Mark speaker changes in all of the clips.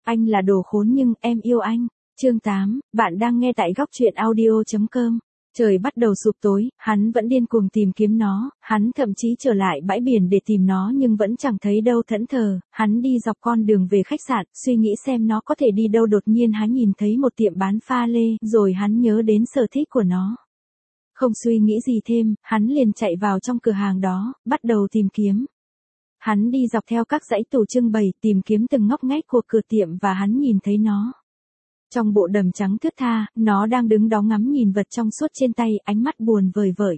Speaker 1: Anh là đồ khốn nhưng em yêu anh. Chương 8, bạn đang nghe tại góc truyện audio.com. Trời bắt đầu sụp tối, hắn vẫn điên cuồng tìm kiếm nó, hắn thậm chí trở lại bãi biển để tìm nó nhưng vẫn chẳng thấy đâu. Thẫn thờ, hắn đi dọc con đường về khách sạn, suy nghĩ xem nó có thể đi đâu. Đột nhiên hắn nhìn thấy một tiệm bán pha lê, rồi hắn nhớ đến sở thích của nó. Không suy nghĩ gì thêm, hắn liền chạy vào trong cửa hàng đó, bắt đầu tìm kiếm. Hắn đi dọc theo các dãy tủ trưng bày, tìm kiếm từng ngóc ngách của cửa tiệm và hắn nhìn thấy nó. Trong bộ đầm trắng thướt tha, nó đang đứng đó ngắm nhìn vật trong suốt trên tay, ánh mắt buồn vời vợi.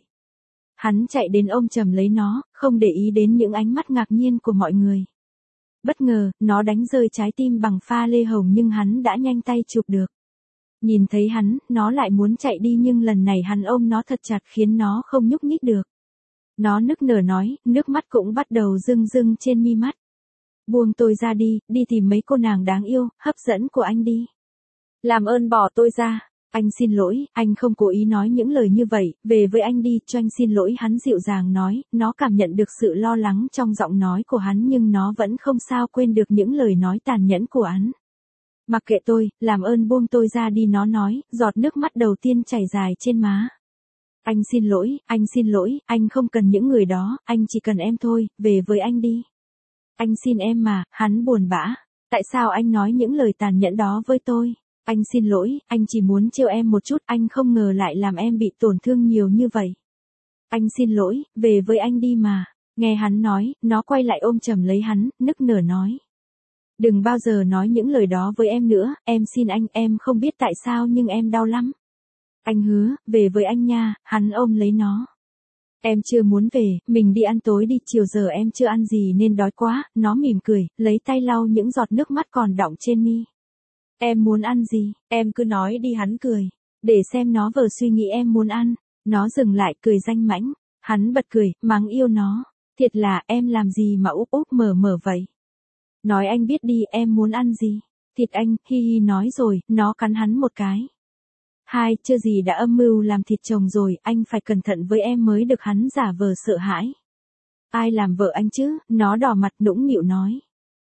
Speaker 1: Hắn chạy đến ôm chầm lấy nó, không để ý đến những ánh mắt ngạc nhiên của mọi người. Bất ngờ, nó đánh rơi trái tim bằng pha lê hồng nhưng hắn đã nhanh tay chụp được. Nhìn thấy hắn, nó lại muốn chạy đi nhưng lần này hắn ôm nó thật chặt khiến nó không nhúc nhích được. Nó nức nở nói, nước mắt cũng bắt đầu rưng rưng trên mi mắt. Buông tôi ra đi, đi tìm mấy cô nàng đáng yêu, hấp dẫn của anh đi. Làm ơn bỏ tôi ra. Anh xin lỗi, anh không cố ý nói những lời như vậy, về với anh đi, cho anh xin lỗi. Hắn dịu dàng nói, nó cảm nhận được sự lo lắng trong giọng nói của hắn nhưng nó vẫn không sao quên được những lời nói tàn nhẫn của hắn. Mặc kệ tôi, làm ơn buông tôi ra đi, nó nói, giọt nước mắt đầu tiên chảy dài trên má. Anh xin lỗi, anh không cần những người đó, anh chỉ cần em thôi, về với anh đi. Anh xin em mà, hắn buồn bã. Tại sao anh nói những lời tàn nhẫn đó với tôi? Anh xin lỗi, anh chỉ muốn trêu em một chút, anh không ngờ lại làm em bị tổn thương nhiều như vậy. Anh xin lỗi, về với anh đi mà. Nghe hắn nói, nó quay lại ôm chầm lấy hắn, nức nở nói. Đừng bao giờ nói những lời đó với em nữa, em xin anh, em không biết tại sao nhưng em đau lắm. Anh hứa, về với anh nha, hắn ôm lấy nó. Em chưa muốn về, mình đi ăn tối đi, chiều giờ em chưa ăn gì nên đói quá. Nó mỉm cười, lấy tay lau những giọt nước mắt còn đọng trên mi. Em muốn ăn gì, em cứ nói đi, hắn cười. Để xem nó vờ suy nghĩ em muốn ăn. Nó dừng lại cười danh mãnh. Hắn bật cười, mắng yêu nó. Thiệt là em làm gì mà úp úp mở mở vậy. Nói anh biết đi, em muốn ăn gì. Thịt anh, hi hi nói rồi, nó cắn hắn một cái. Hai, chưa gì đã âm mưu làm thịt chồng rồi, anh phải cẩn thận với em mới được. Hắn giả vờ sợ hãi. Ai làm vợ anh chứ, nó đỏ mặt nũng nịu nói.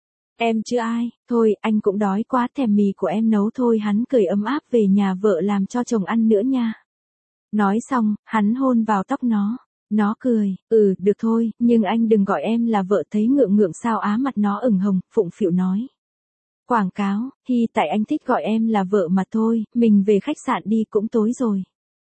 Speaker 1: Em chứ ai, thôi, anh cũng đói quá, thèm mì của em nấu thôi. Hắn cười ấm áp, về nhà vợ làm cho chồng ăn nữa nha. Nói xong, hắn hôn vào tóc nó. Nó cười, được thôi, nhưng anh đừng gọi em là vợ, thấy ngượng ngượng sao á. Mặt nó ửng hồng, phụng phịu nói. Quảng cáo, tại anh thích gọi em là vợ mà thôi, mình về khách sạn đi, cũng tối rồi.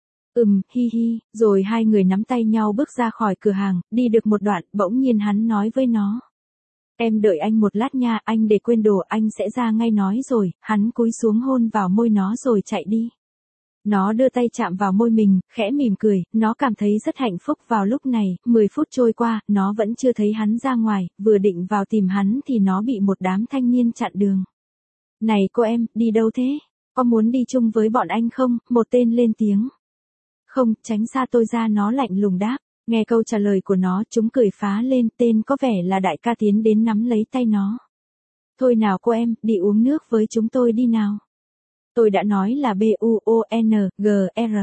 Speaker 1: Hi hi, rồi hai người nắm tay nhau bước ra khỏi cửa hàng, đi được một đoạn, bỗng nhiên hắn nói với nó. Em đợi anh một lát nha, anh để quên đồ, anh sẽ ra ngay. Nói rồi, hắn cúi xuống hôn vào môi nó rồi chạy đi. Nó đưa tay chạm vào môi mình, khẽ mỉm cười, nó cảm thấy rất hạnh phúc. Vào lúc này, 10 phút trôi qua, nó vẫn chưa thấy hắn ra ngoài, vừa định vào tìm hắn thì nó bị một đám thanh niên chặn đường. Này cô em, đi đâu thế? Có muốn đi chung với bọn anh không? Một tên lên tiếng. Không, tránh xa tôi ra, nó lạnh lùng đáp. Nghe câu trả lời của nó, chúng cười phá lên. Tên có vẻ là đại ca tiến đến nắm lấy tay nó. Thôi nào cô em, đi uống nước với chúng tôi đi nào. Tôi đã nói là BUONGR.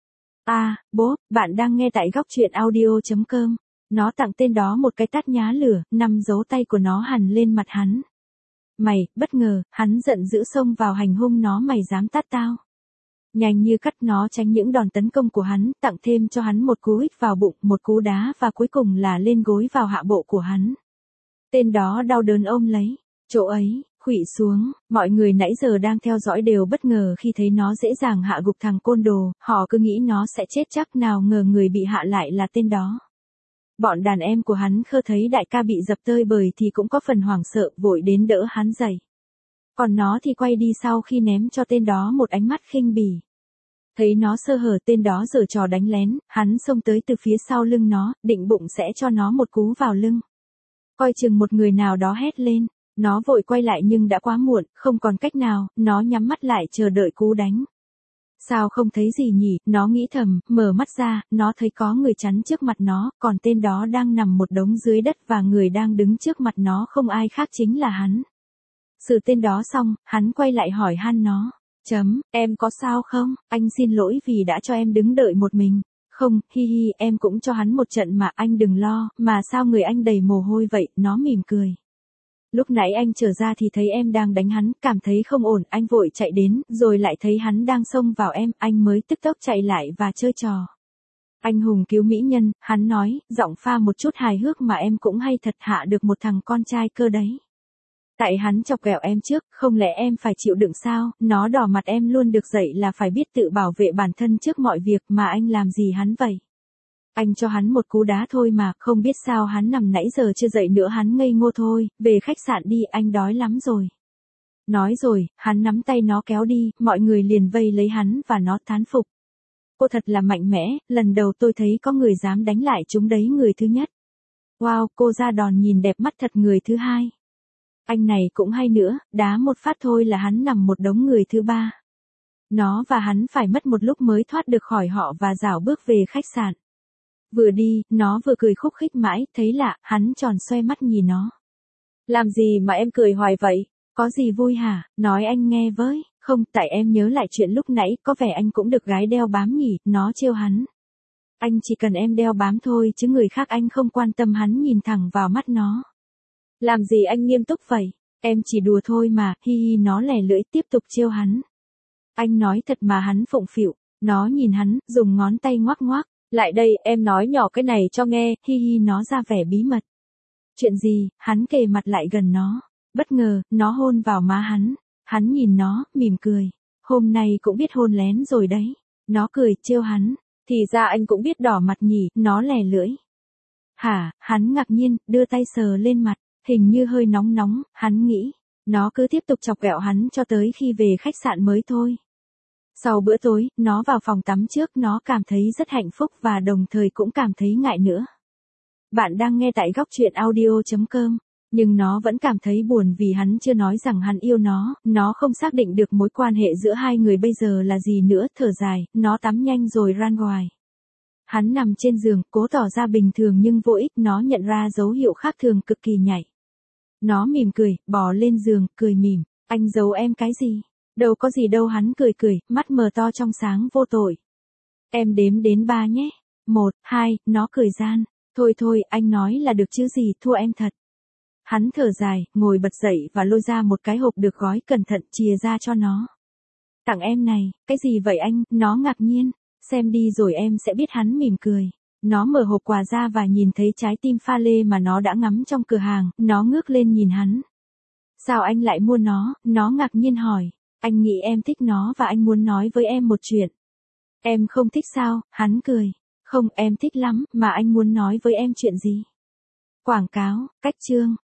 Speaker 1: Bố, bạn đang nghe tại góc truyện audio.com. Nó tặng tên đó một cái tát nhá lửa, 5 dấu tay của nó hằn lên mặt hắn. Mày, bất ngờ, hắn giận dữ xông vào hành hung nó. Mày dám tát tao? Nhanh như cắt, nó tránh những đòn tấn công của hắn, tặng thêm cho hắn một cú hích vào bụng, một cú đá và cuối cùng là lên gối vào hạ bộ của hắn. Tên đó đau đớn ôm lấy chỗ ấy, khuỵu xuống. Mọi người nãy giờ đang theo dõi đều bất ngờ khi thấy nó dễ dàng hạ gục thằng côn đồ, họ cứ nghĩ nó sẽ chết chắc, nào ngờ người bị hạ lại là tên đó. Bọn đàn em của hắn khơ thấy đại ca bị dập tơi bời thì cũng có phần hoảng sợ, vội đến đỡ hắn dậy. Còn nó thì quay đi sau khi ném cho tên đó một ánh mắt khinh bỉ. Thấy nó sơ hở, tên đó giở trò đánh lén, hắn xông tới từ phía sau lưng nó, định bụng sẽ cho nó một cú vào lưng. Coi chừng một người nào đó hét lên, nó vội quay lại nhưng đã quá muộn, không còn cách nào, nó nhắm mắt lại chờ đợi cú đánh. Sao không thấy gì nhỉ, nó nghĩ thầm, mở mắt ra, nó thấy có người chắn trước mặt nó, còn tên đó đang nằm một đống dưới đất và người đang đứng trước mặt nó không ai khác chính là hắn. Xử tên đó xong, hắn quay lại hỏi han nó. Em có sao không? Anh xin lỗi vì đã cho em đứng đợi một mình. Không, hi hi, em cũng cho hắn một trận mà, anh đừng lo. Mà sao người anh đầy mồ hôi vậy? Nó mỉm cười. Lúc nãy anh trở ra thì thấy em đang đánh hắn, cảm thấy không ổn, anh vội chạy đến, rồi lại thấy hắn đang xông vào em, anh mới tức tốc chạy lại và chơi trò. Anh hùng cứu mỹ nhân, hắn nói, giọng pha một chút hài hước mà em cũng hay thật, hạ được một thằng con trai cơ đấy. Tại hắn chọc ghẹo em trước, không lẽ em phải chịu đựng sao, nó đỏ mặt em luôn được dạy là phải biết tự bảo vệ bản thân trước mọi việc mà anh làm gì hắn vậy. Anh cho hắn một cú đá thôi mà, không biết sao hắn nằm nãy giờ chưa dậy nữa, hắn ngây ngô thôi, về khách sạn đi, anh đói lắm rồi. Nói rồi, hắn nắm tay nó kéo đi, mọi người liền vây lấy hắn và nó thán phục. Cô thật là mạnh mẽ, lần đầu tôi thấy có người dám đánh lại chúng đấy, người thứ nhất. Wow, cô ra đòn nhìn đẹp mắt thật, người thứ hai. Anh này cũng hay nữa, đá một phát thôi là hắn nằm một đống, người thứ ba. Nó và hắn phải mất một lúc mới thoát được khỏi họ và rảo bước về khách sạn. Vừa đi, nó vừa cười khúc khích mãi, thấy lạ, hắn tròn xoe mắt nhìn nó. Làm gì mà em cười hoài vậy? Có gì vui hả? Nói anh nghe với. Không, tại em nhớ lại chuyện lúc nãy, có vẻ anh cũng được gái đeo bám nhỉ, nó trêu hắn. Anh chỉ cần em đeo bám thôi chứ người khác anh không quan tâm, hắn nhìn thẳng vào mắt nó. Làm gì anh nghiêm túc vậy? Em chỉ đùa thôi mà, hi hi, nó lè lưỡi tiếp tục trêu hắn. Anh nói thật mà, hắn phụng phịu, nó nhìn hắn, dùng ngón tay ngoắc ngoắc. Lại đây, em nói nhỏ cái này cho nghe, hi hi, nó ra vẻ bí mật. Chuyện gì? Hắn kề mặt lại gần nó. Bất ngờ, nó hôn vào má hắn. Hắn nhìn nó, mỉm cười. Hôm nay cũng biết hôn lén rồi đấy. Nó cười, trêu hắn. Thì ra anh cũng biết đỏ mặt nhỉ, nó lè lưỡi. Hả, hắn ngạc nhiên, đưa tay sờ lên mặt. Hình như hơi nóng nóng, hắn nghĩ. Nó cứ tiếp tục chọc ghẹo hắn cho tới khi về khách sạn mới thôi. Sau bữa tối, nó vào phòng tắm trước, nó cảm thấy rất hạnh phúc và đồng thời cũng cảm thấy ngại nữa. Bạn đang nghe tại góc truyện audio.com, nhưng nó vẫn cảm thấy buồn vì hắn chưa nói rằng hắn yêu nó không xác định được mối quan hệ giữa hai người bây giờ là gì nữa, thở dài, nó tắm nhanh rồi ran ngoài. Hắn nằm trên giường, cố tỏ ra bình thường nhưng vô ích, nó nhận ra dấu hiệu khác thường cực kỳ nhạy. Nó mỉm cười, bò lên giường, cười mỉm, anh giấu em cái gì? Đâu có gì đâu, hắn cười cười, mắt mờ to trong sáng vô tội. Em đếm đến 3 nhé. 1, 2, nó cười gian. Thôi thôi, anh nói là được chứ gì, thua em thật. Hắn thở dài, ngồi bật dậy và lôi ra một cái hộp được gói cẩn thận, chìa ra cho nó. Tặng em này, cái gì vậy anh? Nó ngạc nhiên. Xem đi rồi em sẽ biết, hắn mỉm cười. Nó mở hộp quà ra và nhìn thấy trái tim pha lê mà nó đã ngắm trong cửa hàng, nó ngước lên nhìn hắn. Sao anh lại mua nó ngạc nhiên hỏi. Anh nghĩ em thích nó và anh muốn nói với em một chuyện. Em không thích sao? Hắn cười. Không, em thích lắm, mà anh muốn nói với em chuyện gì? Quảng cáo, cách chương.